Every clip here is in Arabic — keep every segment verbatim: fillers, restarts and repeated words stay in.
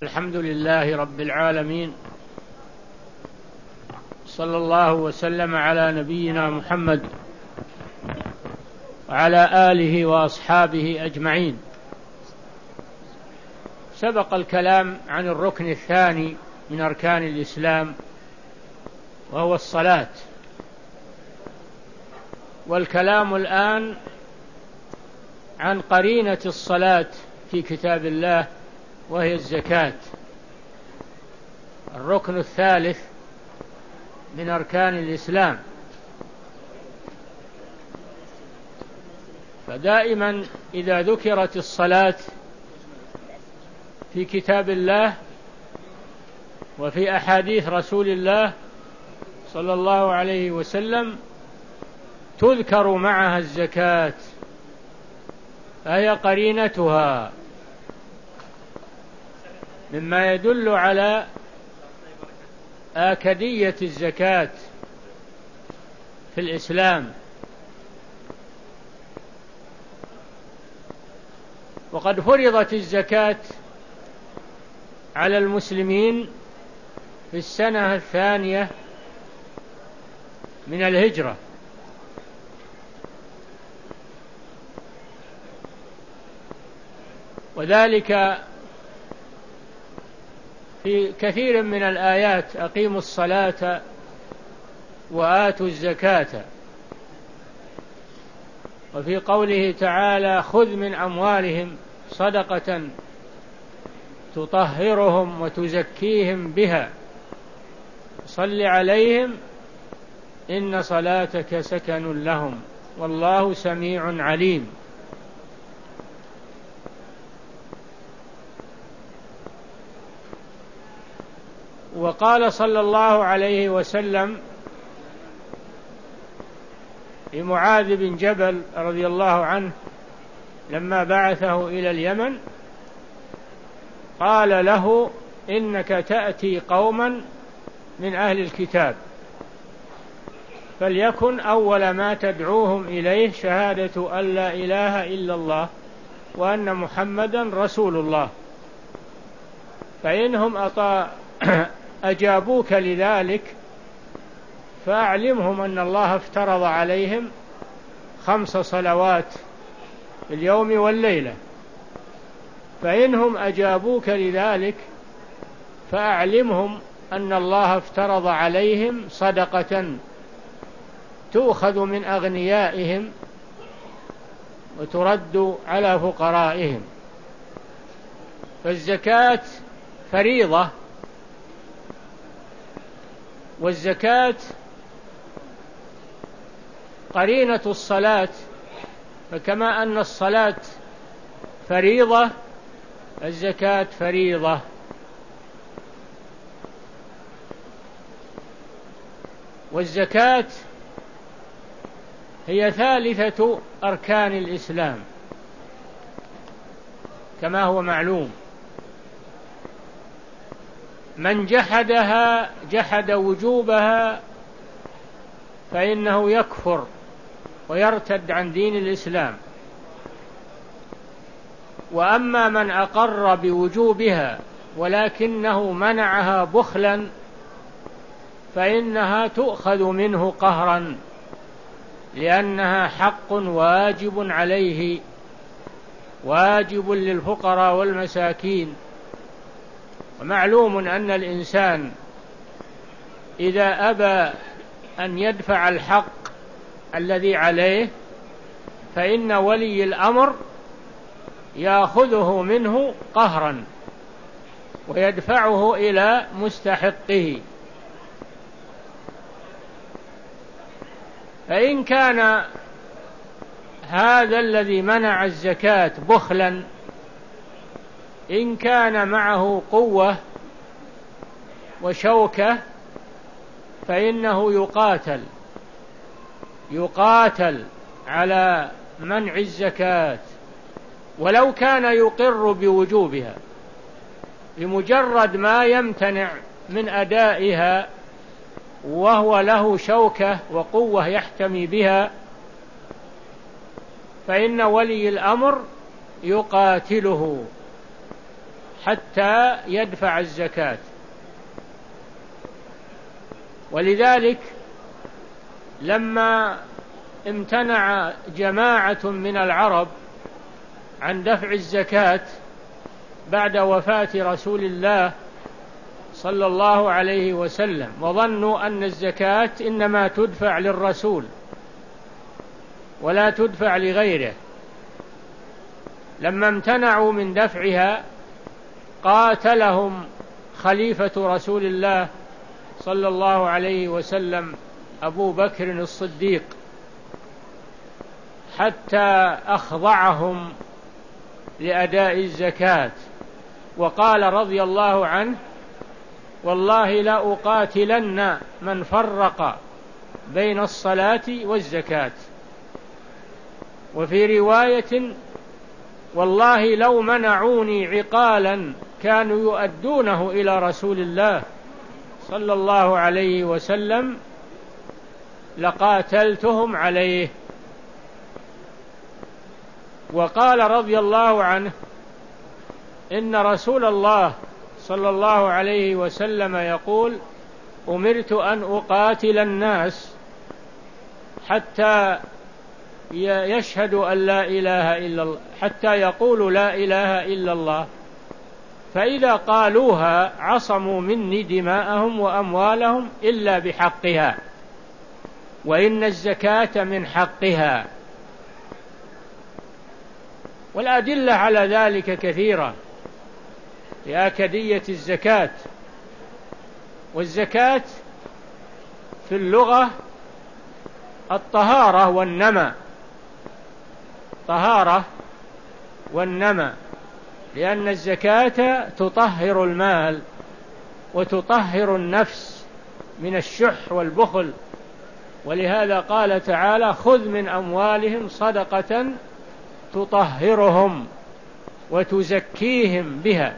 الحمد لله رب العالمين، صلى الله وسلم على نبينا محمد وعلى آله وأصحابه أجمعين. سبق الكلام عن الركن الثاني من أركان الإسلام وهو الصلاة، والكلام الآن عن قرينة الصلاة في كتاب الله وهي الزكاة، الركن الثالث من أركان الإسلام. فدائما إذا ذكرت الصلاة في كتاب الله وفي أحاديث رسول الله صلى الله عليه وسلم تذكر معها الزكاة، فهي قرينتها، مما يدل على آكدية الزكاة في الإسلام. وقد فرضت الزكاة على المسلمين في السنة الثانية من الهجرة، وذلك في كثير من الآيات: أقيموا الصلاة وآتوا الزكاة. وفي قوله تعالى: خذ من أموالهم صدقة تطهرهم وتزكيهم بها صل عليهم إن صلاتك سكن لهم والله سميع عليم. وقال صلى الله عليه وسلم لمعاذ بن جبل رضي الله عنه لما بعثه إلى اليمن، قال له: إنك تأتي قوما من أهل الكتاب، فليكن أول ما تدعوهم إليه شهادة أن لا إله إلا الله وأن محمدا رسول الله، فإنهم أطاعوا أجابوك لذلك فأعلمهم أن الله افترض عليهم خمس صلوات في اليوم والليلة، فإنهم أجابوك لذلك فأعلمهم أن الله افترض عليهم صدقة تؤخذ من أغنيائهم وترد على فقرائهم. فالزكاة فريضة، والزكاة قرينة الصلاة، فكما أن الصلاة فريضة الزكاة فريضة. والزكاة هي ثالثة أركان الإسلام كما هو معلوم، من جحدها جحد وجوبها فإنه يكفر ويرتد عن دين الإسلام، وأما من أقر بوجوبها ولكنه منعها بخلا فإنها تؤخذ منه قهرا، لأنها حق واجب عليه، واجب للفقراء والمساكين. ومعلوم أن الإنسان إذا أبى أن يدفع الحق الذي عليه فإن ولي الأمر يأخذه منه قهرا ويدفعه إلى مستحقه. فإن كان هذا الذي منع الزكاة بخلا، إن كان معه قوة وشوكة فإنه يقاتل يقاتل على منع الزكاة، ولو كان يقر بوجوبها، بمجرد ما يمتنع من أدائها وهو له شوكة وقوة يحتمي بها فإن ولي الأمر يقاتله حتى يدفع الزكاة. ولذلك لما امتنع جماعة من العرب عن دفع الزكاة بعد وفاة رسول الله صلى الله عليه وسلم، وظنوا أن الزكاة إنما تدفع للرسول ولا تدفع لغيره، لما امتنعوا من دفعها قاتلهم خليفة رسول الله صلى الله عليه وسلم أبو بكر الصديق حتى أخضعهم لأداء الزكاة، وقال رضي الله عنه: والله لا أقاتلن من فرق بين الصلاة والزكاة. وفي رواية: والله لو منعوني عقالا كانوا يؤدونه إلى رسول الله صلى الله عليه وسلم لقاتلتهم عليه. وقال رضي الله عنه: إن رسول الله صلى الله عليه وسلم يقول: أمرت أن أقاتل الناس حتى يشهدوا أن لا إله إلا الله، حتى يقولوا لا إله إلا الله، فإذا قالوها عصموا مني دماءهم وأموالهم إلا بحقها، وإن الزكاة من حقها. والأدلة على ذلك كثيرة لآكدية الزكاة. والزكاة في اللغة الطهارة والنمى، طهارة والنمى، لأن الزكاة تطهر المال وتطهر النفس من الشح والبخل، ولهذا قال تعالى: خذ من أموالهم صدقة تطهرهم وتزكيهم بها.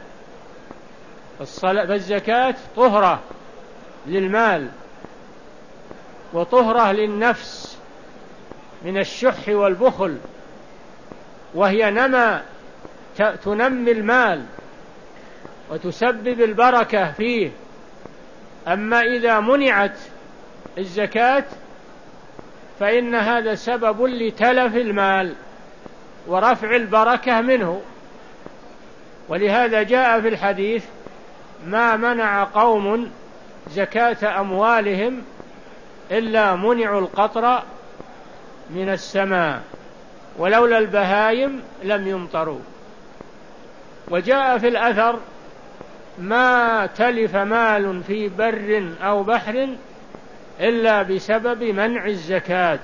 فالزكاة طهرة للمال وطهرة للنفس من الشح والبخل، وهي نمى تنمي المال وتسبب البركة فيه. أما إذا منعت الزكاة فإن هذا سبب لتلف المال ورفع البركة منه. ولهذا جاء في الحديث: ما منع قوم زكاة أموالهم إلا منعوا القطر من السماء ولولا البهايم لم يمطروا. وجاء في الأثر: ما تلف مال في بر أو بحر إلا بسبب منع الزكاة.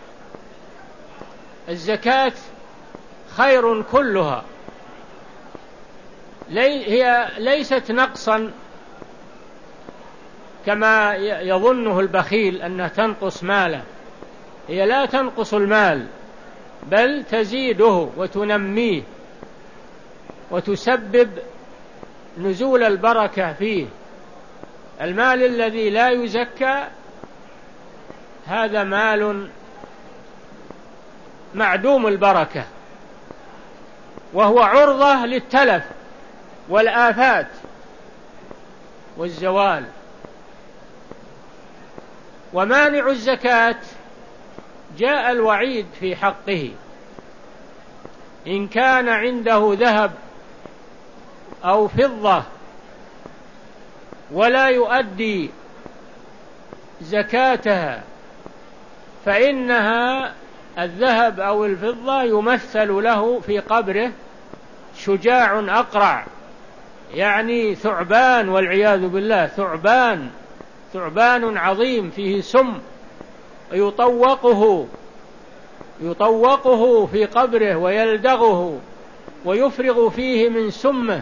الزكاة خير كلها، هي ليست نقصا كما يظنه البخيل أنها تنقص ماله، هي لا تنقص المال بل تزيده وتنميه وتسبب نزول البركة فيه. المال الذي لا يزكى هذا مال معدوم البركة، وهو عرضة للتلف والآفات والزوال. ومانع الزكاة جاء الوعيد في حقه: إن كان عنده ذهب أو فضة ولا يؤدي زكاتها فإنها الذهب أو الفضة يمثل له في قبره شجاع أقرع، يعني ثعبان والعياذ بالله، ثعبان ثعبان عظيم فيه سم، يطوقه يطوقه في قبره ويلدغه ويفرغ فيه من سمه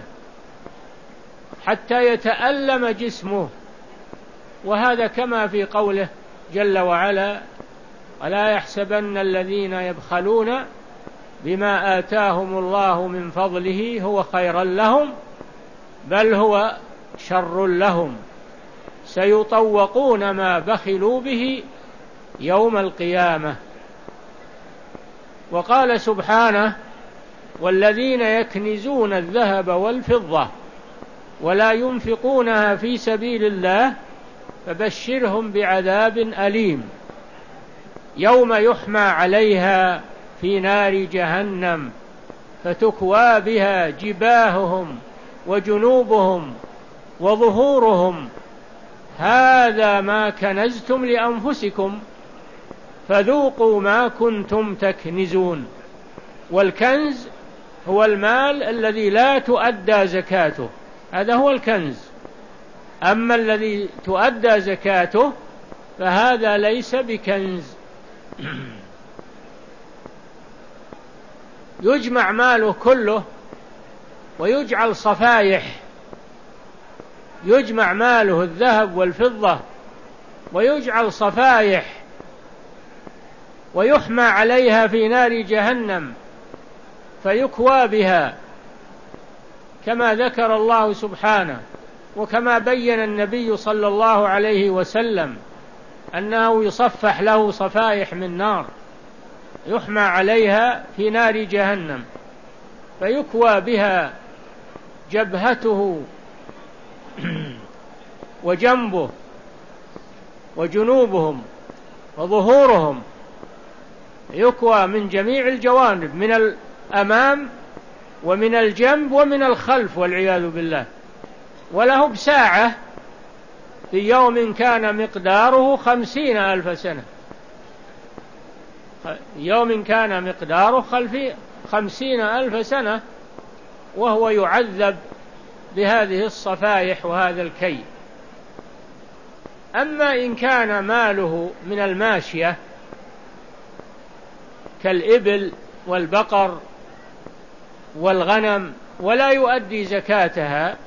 حتى يتألم جسمه. وهذا كما في قوله جل وعلا: ولا يحسبن الذين يبخلون بما آتاهم الله من فضله هو خيرا لهم بل هو شر لهم سيطوقون ما بخلوا به يوم القيامة. وقال سبحانه: والذين يكنزون الذهب والفضة ولا ينفقونها في سبيل الله فبشرهم بعذاب أليم يوم يحمى عليها في نار جهنم فتكوى بها جباههم وجنوبهم وظهورهم هذا ما كنزتم لأنفسكم فذوقوا ما كنتم تكنزون. والكنز هو المال الذي لا تؤدى زكاته، هذا هو الكنز. أما الذي تؤدى زكاته فهذا ليس بكنز. يجمع ماله كله ويجعل صفائح، يجمع ماله الذهب والفضة ويجعل صفائح ويحمى عليها في نار جهنم فيكوى بها، كما ذكر الله سبحانه وكما بين النبي صلى الله عليه وسلم أنه يصفح له صفائح من نار يحمى عليها في نار جهنم فيكوى بها جبهته وجنبه وجنوبهم وظهورهم، يكوى من جميع الجوانب، من الأمام ومن الجنب ومن الخلف والعياذ بالله. وله بساعة في يوم كان مقداره خمسين ألف سنة، يوم كان مقداره خمسين ألف سنة وهو يعذب بهذه الصفائح وهذا الكي. أما إن كان ماله من الماشية كالإبل والبقر والغنم ولا يؤدي زكاتها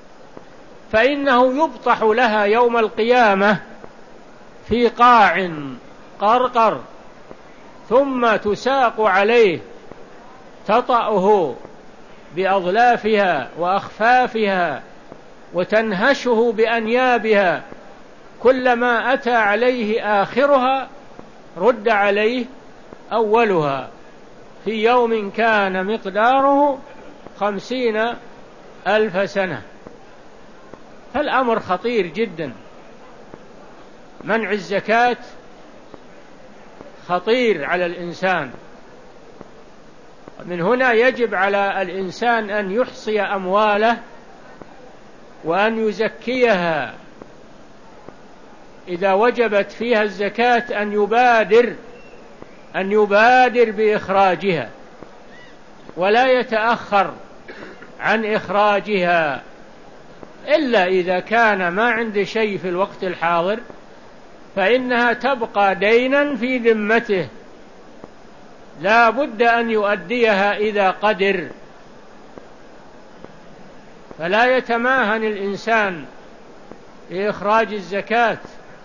فإنه يبطح لها يوم القيامة في قاع قرقر ثم تساق عليه تطأه بأظلافها وأخفافها وتنهشه بأنيابها، كلما أتى عليه آخرها رد عليه أولها في يوم كان مقداره خمسين ألف سنة. فالأمر خطير جدا، منع الزكاة خطير على الإنسان. من هنا يجب على الإنسان أن يحصي أمواله وأن يزكيها، إذا وجبت فيها الزكاة أن يبادر أن يبادر بإخراجها ولا يتأخر عن إخراجها، إلا إذا كان ما عنده شيء في الوقت الحاضر فإنها تبقى دينا في ذمته لا بد أن يؤديها إذا قدر. فلا يتماهن الإنسان لإخراج الزكاة،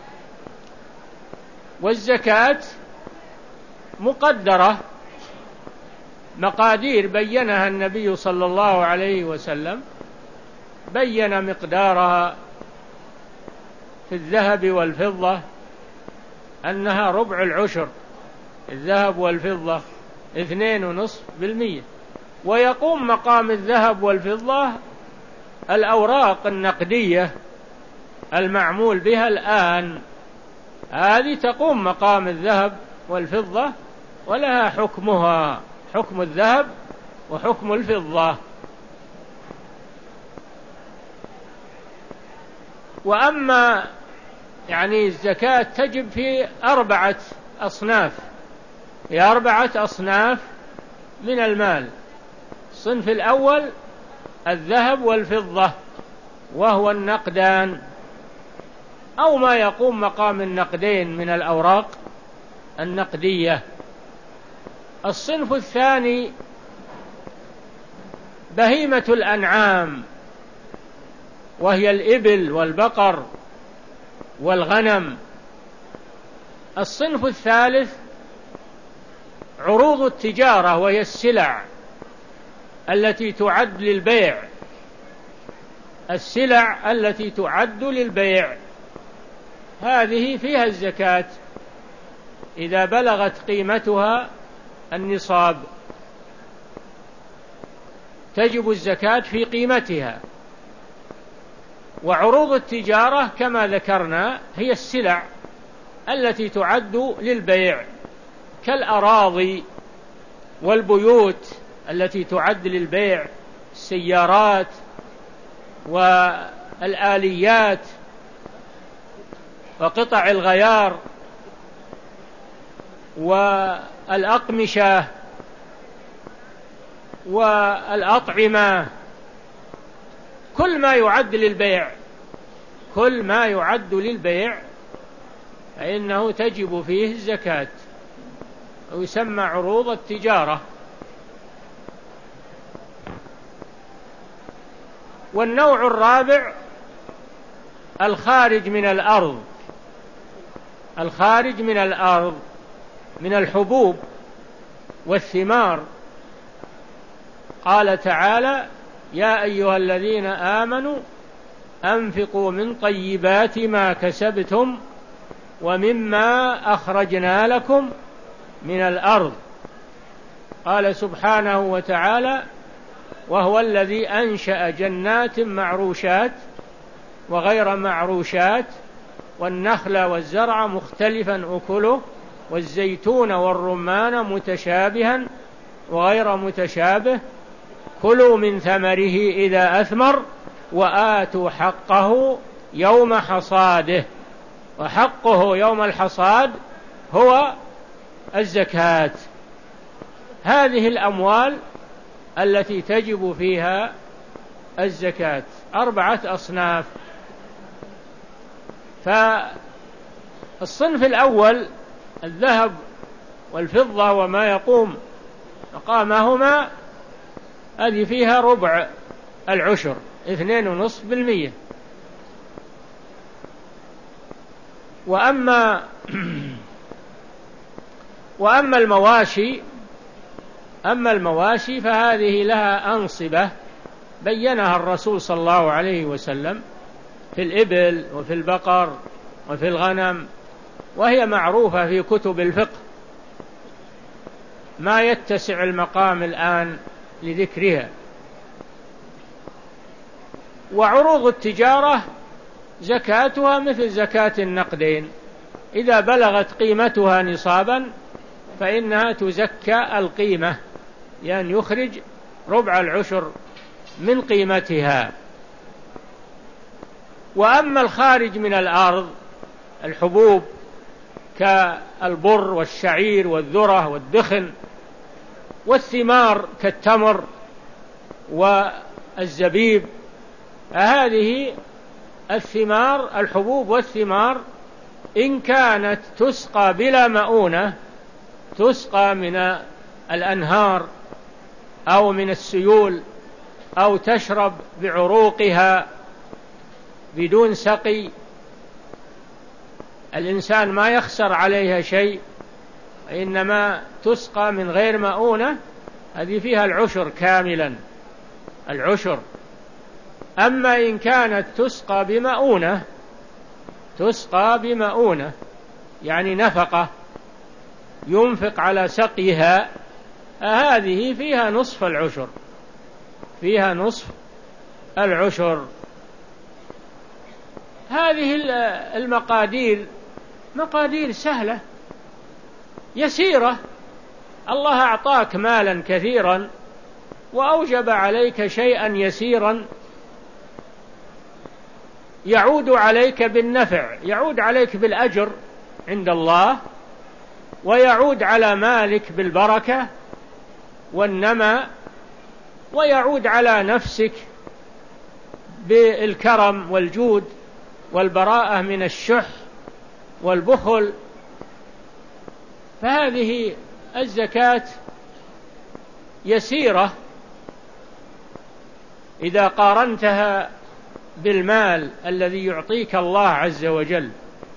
والزكاة مقدرة مقادير بينها النبي صلى الله عليه وسلم، بين مقدارها في الذهب والفضة أنها ربع العشر، الذهب والفضة اثنين ونصف بالمية. ويقوم مقام الذهب والفضة الأوراق النقدية المعمول بها الآن، هذه تقوم مقام الذهب والفضة ولها حكمها، حكم الذهب وحكم الفضة. وأما يعني الزكاة تجب في أربعة أصناف، في أربعة أصناف من المال. الصنف الأول الذهب والفضة وهو النقدان أو ما يقوم مقام النقدين من الأوراق النقدية. الصنف الثاني بهيمة الأنعام وهي الإبل والبقر والغنم. الصنف الثالث عروض التجارة وهي السلع التي تعد للبيع، السلع التي تعد للبيع هذه فيها الزكاة إذا بلغت قيمتها النصاب، تجب الزكاة في قيمتها. وعروض التجارة كما ذكرنا هي السلع التي تعد للبيع، كالأراضي والبيوت التي تعد للبيع، السيارات والآليات وقطع الغيار والأقمشة والأطعمة، كل ما يعد للبيع كل ما يعد للبيع فإنه تجب فيه الزكاة ويسمى عروض التجارة. والنوع الرابع الخارج من الأرض، الخارج من الأرض من الحبوب والثمار. قال تعالى: يا أيها الذين آمنوا أنفقوا من طيبات ما كسبتم ومما أخرجنا لكم من الأرض. قال سبحانه وتعالى: وهو الذي أنشأ جنات معروشات وغير معروشات والنخل والزرع مختلفا أكله والزيتون والرمان متشابها وغير متشابه كلوا من ثمره إذا أثمر وآتوا حقه يوم حصاده. وحقه يوم الحصاد هو الزكاة. هذه الأموال التي تجب فيها الزكاة أربعة أصناف. فالصنف الأول الذهب والفضة وما يقوم مقامهما، هذه فيها ربع العشر اثنين ونصف بالمية. وأما وأما المواشي أما المواشي فهذه لها أنصبة بينها الرسول صلى الله عليه وسلم في الإبل وفي البقر وفي الغنم، وهي معروفة في كتب الفقه ما يتسع المقام الآن لذكرها. وعروض التجارة زكاتها مثل زكاة النقدين، إذا بلغت قيمتها نصابا فإنها تزكى القيمة، لأن يخرج ربع العشر من قيمتها. وأما الخارج من الأرض الحبوب كالبر والشعير والذرة والدخن، والثمار كالتمر والزبيب، هذه الثمار الحبوب والثمار إن كانت تسقى بلا مؤونة، تسقى من الأنهار أو من السيول أو تشرب بعروقها بدون سقي، الإنسان ما يخسر عليها شيء، إنما تسقى من غير مؤونة، هذه فيها العشر كاملا العشر. أما إن كانت تسقى بمؤونة تسقى بمؤونة يعني نفقة ينفق على سقيها، هذه فيها نصف العشر فيها نصف العشر. هذه المقادير مقادير سهلة يسيرة، الله أعطاك مالا كثيرا وأوجب عليك شيئا يسيرا يعود عليك بالنفع، يعود عليك بالأجر عند الله، ويعود على مالك بالبركة والنماء، ويعود على نفسك بالكرم والجود والبراءة من الشح والبخل. فهذه الزكاة يسيرة إذا قارنتها بالمال الذي يعطيك الله عز وجل،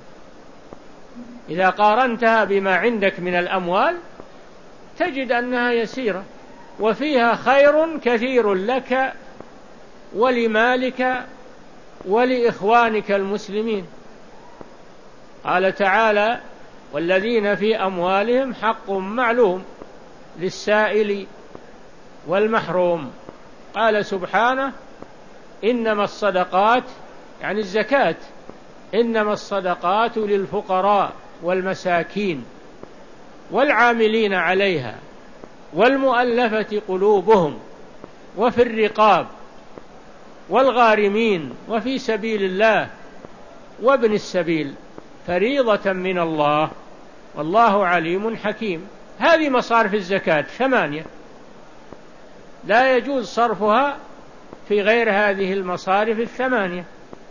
إذا قارنتها بما عندك من الأموال تجد أنها يسيرة وفيها خير كثير لك ولمالك ولإخوانك المسلمين. قال تعالى: والذين في أموالهم حق معلوم للسائل والمحروم. قال سبحانه: إنما الصدقات يعني الزكاة. إنما الصدقات للفقراء والمساكين والعاملين عليها والمؤلفة قلوبهم وفي الرقاب والغارمين وفي سبيل الله وابن السبيل فريضة من الله والله عليم حكيم. هذه مصارف الزكاة ثمانية، لا يجوز صرفها في غير هذه المصارف الثمانية.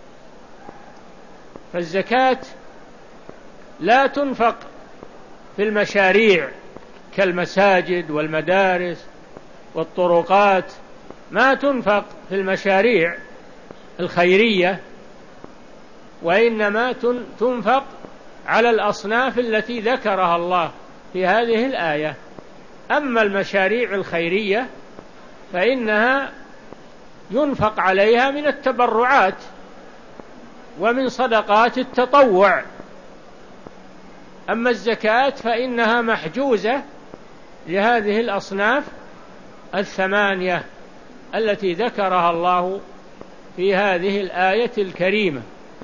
فالزكاة لا تنفق في المشاريع كالمساجد والمدارس والطرقات، ما تنفق في المشاريع الخيرية، وإنما تنفق على الأصناف التي ذكرها الله في هذه الآية. أما المشاريع الخيرية فإنها ينفق عليها من التبرعات ومن صدقات التطوع. أما الزكاة فإنها محجوزة لهذه الأصناف الثمانية التي ذكرها الله في هذه الآية الكريمة.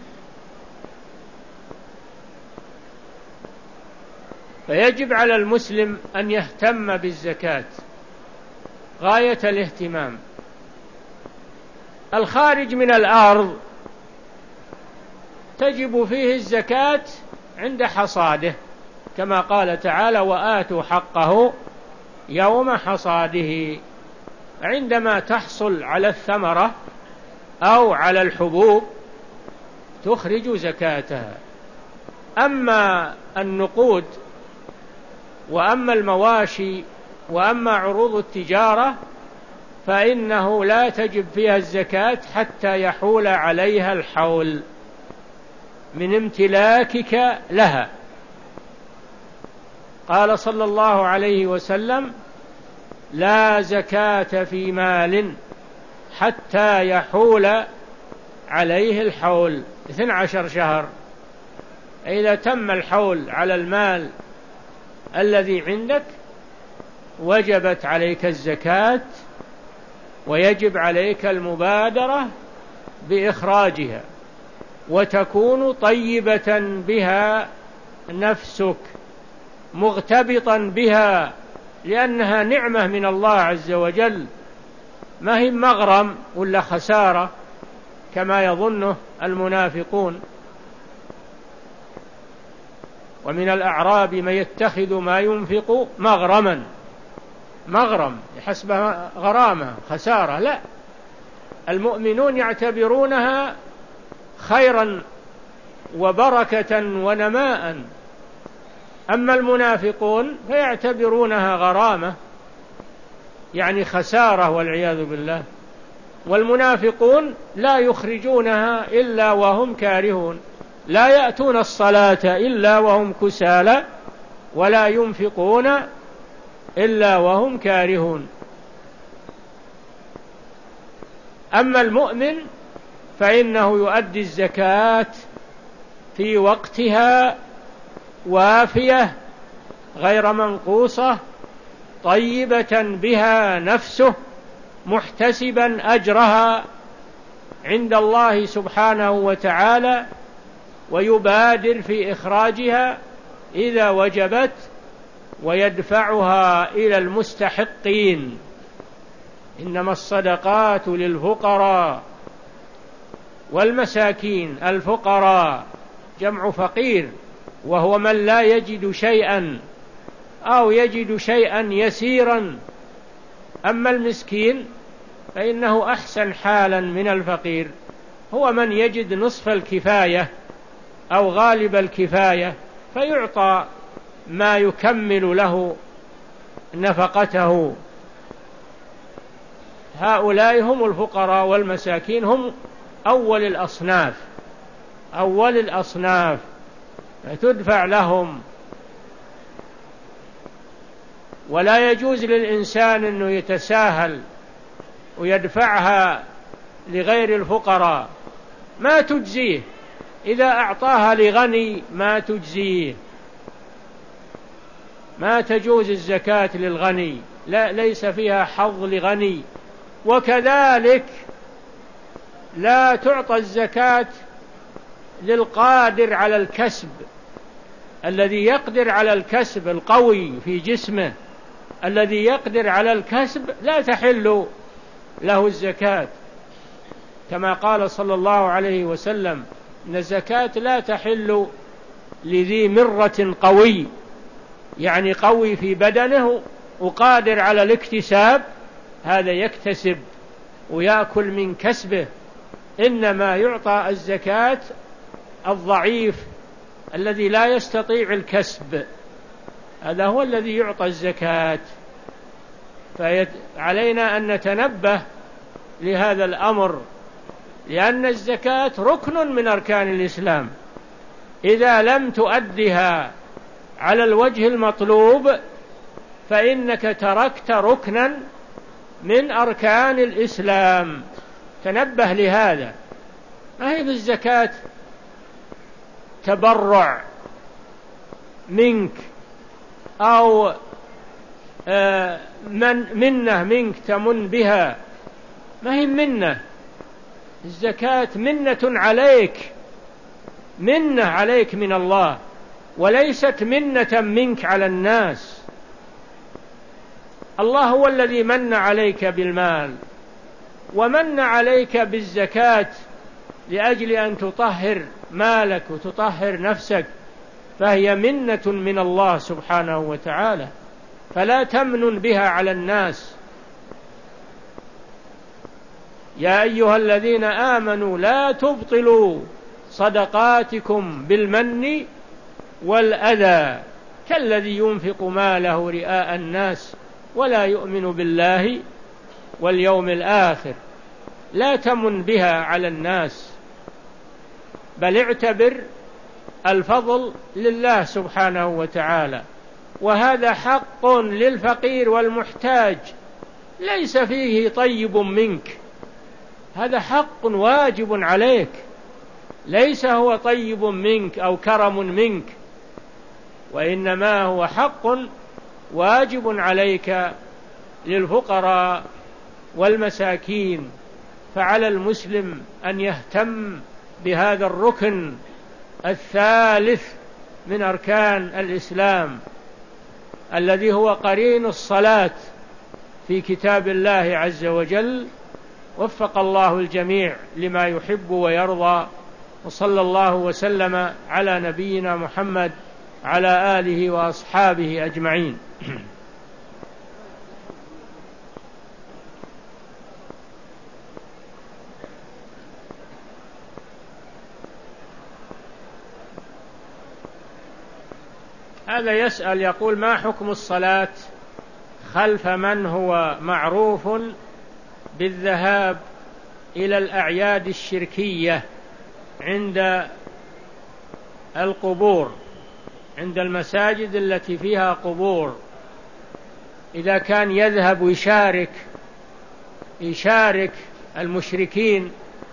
فيجب على المسلم أن يهتم بالزكاة غاية الاهتمام. الخارج من الأرض تجب فيه الزكاة عند حصاده، كما قال تعالى: وآتوا حقه يوم حصاده. عندما تحصل على الثمرة أو على الحبوب تخرج زكاتها. أما النقود وأما المواشي وأما عروض التجارة فإنه لا تجب فيها الزكاة حتى يحول عليها الحول من امتلاكك لها. قال صلى الله عليه وسلم: لا زكاة في مال حتى يحول عليه الحول اثني عشر شهر. إذا تم الحول على المال الذي عندك وجبت عليك الزكاة، ويجب عليك المبادرة بإخراجها، وتكون طيبة بها نفسك مغتبطا بها، لأنها نعمة من الله عز وجل، ما هي مغرم ولا خسارة كما يظنه المنافقون. ومن الأعراب من يتخذ ما ينفق مغرما، مغرم يحسبها غرامة خسارة. لا، المؤمنون يعتبرونها خيرا وبركة ونماء، أما المنافقون فيعتبرونها غرامة يعني خسارة والعياذ بالله. والمنافقون لا يخرجونها إلا وهم كارهون، لا يأتون الصلاة إلا وهم كسالى ولا ينفقون إلا وهم كارهون. أما المؤمن فإنه يؤدي الزكاة في وقتها وافية غير منقوصة، طيبة بها نفسه، محتسبا أجرها عند الله سبحانه وتعالى، ويبادر في إخراجها إذا وجبت، ويدفعها إلى المستحقين. إنما الصدقات للفقراء والمساكين. الفقراء جمع فقير، وهو من لا يجد شيئا أو يجد شيئا يسيرا. أما المسكين فإنه أحسن حالا من الفقير، هو من يجد نصف الكفاية أو غالب الكفاية فيعطى ما يكمل له نفقته. هؤلاء هم الفقراء والمساكين، هم أول الأصناف، أول الأصناف فتدفع لهم. ولا يجوز للإنسان أنه يتساهل ويدفعها لغير الفقراء، ما تجزيه. إذا أعطاها لغني ما تجزيه، ما تجوز الزكاة للغني، لا، ليس فيها حظ لغني. وكذلك لا تعطى الزكاة للقادر على الكسب، الذي يقدر على الكسب القوي في جسمه الذي يقدر على الكسب لا تحل له الزكاة، كما قال صلى الله عليه وسلم إن الزكاة لا تحل لذي مرة قوي، يعني قوي في بدنه وقادر على الاكتساب، هذا يكتسب ويأكل من كسبه. إنما يعطى الزكاة الضعيف الذي لا يستطيع الكسب، هذا هو الذي يعطى الزكاة. فعلينا أن نتنبه لهذا الأمر، لأن الزكاة ركن من أركان الإسلام، إذا لم تؤدها على الوجه المطلوب فإنك تركت ركنا من أركان الإسلام. تنبه لهذا، ما هي بالزكاة تبرع منك أو من منة منك تمن بها، ما هي منة. الزكاة منة عليك، منة عليك من الله، وليست منة منك على الناس. الله هو الذي من عليك بالمال ومن عليك بالزكاة لأجل أن تطهر مالك وتطهر نفسك، فهي منة من الله سبحانه وتعالى، فلا تمنن بها على الناس. يا أيها الذين آمنوا لا تبطلوا صدقاتكم بالمن والأذى كالذي ينفق ماله رئاء الناس ولا يؤمن بالله واليوم الآخر. لا تمن بها على الناس، بل اعتبر الفضل لله سبحانه وتعالى، وهذا حق للفقير والمحتاج، ليس فيه طيب منك، هذا حق واجب عليك، ليس هو طيب منك أو كرم منك، وإنما هو حق واجب عليك للفقراء والمساكين. فعلى المسلم أن يهتم بهذا الركن الثالث من أركان الإسلام الذي هو قرين الصلاة في كتاب الله عز وجل. وفق الله الجميع لما يحب ويرضى، وصلى الله وسلم على نبينا محمد على آله وأصحابه أجمعين. هذا يسأل يقول: ما حكم الصلاة خلف من هو معروف بالذهاب إلى الأعياد الشركية عند القبور، عند المساجد التي فيها قبور؟ إذا كان يذهب ويشارك يشارك المشركين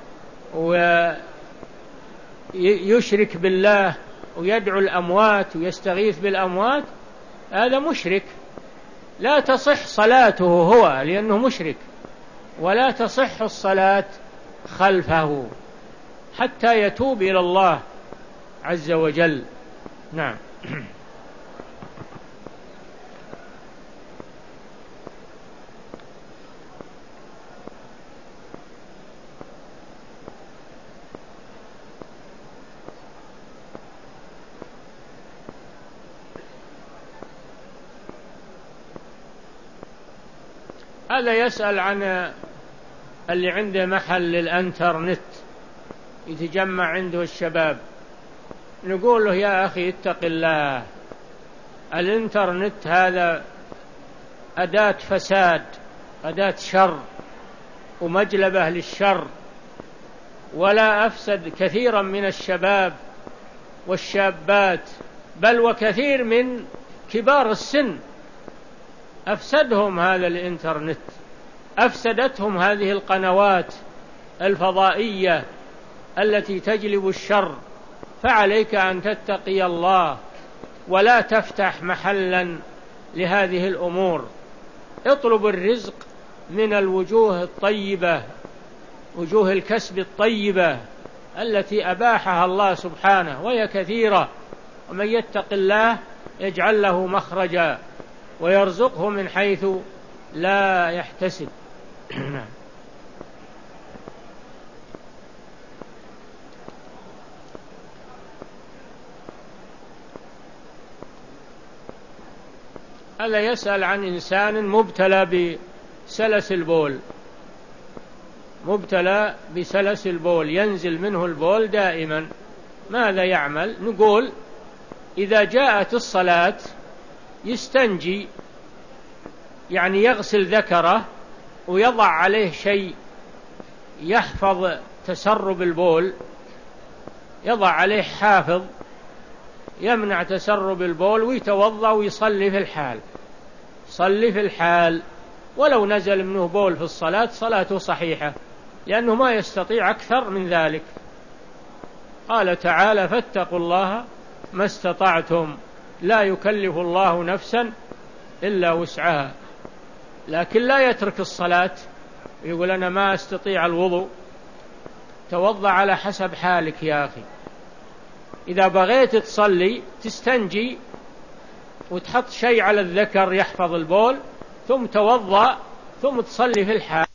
ويشرك بالله ويدعو الأموات ويستغيث بالأموات، هذا مشرك، لا تصح صلاته هو لأنه مشرك، ولا تصح الصلاة خلفه حتى يتوب إلى الله عز وجل. نعم. هذا يسأل عن اللي عنده محل للإنترنت يتجمع عنده الشباب، نقول له: يا أخي اتق الله، الإنترنت هذا أداة فساد، أداة شر ومجلبة للشر، ولا أفسد كثيرا من الشباب والشابات، بل وكثير من كبار السن أفسدهم هذا الإنترنت، أفسدتهم هذه القنوات الفضائية التي تجلب الشر. فعليك أن تتقي الله ولا تفتح محلا لهذه الأمور. اطلب الرزق من الوجوه الطيبة وجوه الكسب الطيبة التي أباحها الله سبحانه، وهي كثيرة. ومن يتق الله يجعل له مخرجا ويرزقه من حيث لا يحتسب. هذا يسأل عن إنسان مبتلى بسلس البول، مبتلى بسلس البول، ينزل منه البول دائما، ماذا يعمل؟ نقول إذا جاءت الصلاة يستنجي، يعني يغسل ذكره ويضع عليه شيء يحفظ تسرب البول، يضع عليه حافظ يمنع تسرب البول، ويتوضأ ويصلي في الحال، صلي في الحال، ولو نزل منه بول في الصلاة صلاته صحيحة، لأنه ما يستطيع أكثر من ذلك. قال تعالى: فاتقوا الله ما استطعتم، لا يكلف الله نفسا إلا وسعها. لكن لا يترك الصلاة يقول أنا ما أستطيع الوضوء. توضأ على حسب حالك يا أخي. إذا بغيت تصلي تستنجي وتحط شيء على الذكر يحفظ البول، ثم توضأ، ثم تصلي في الحال.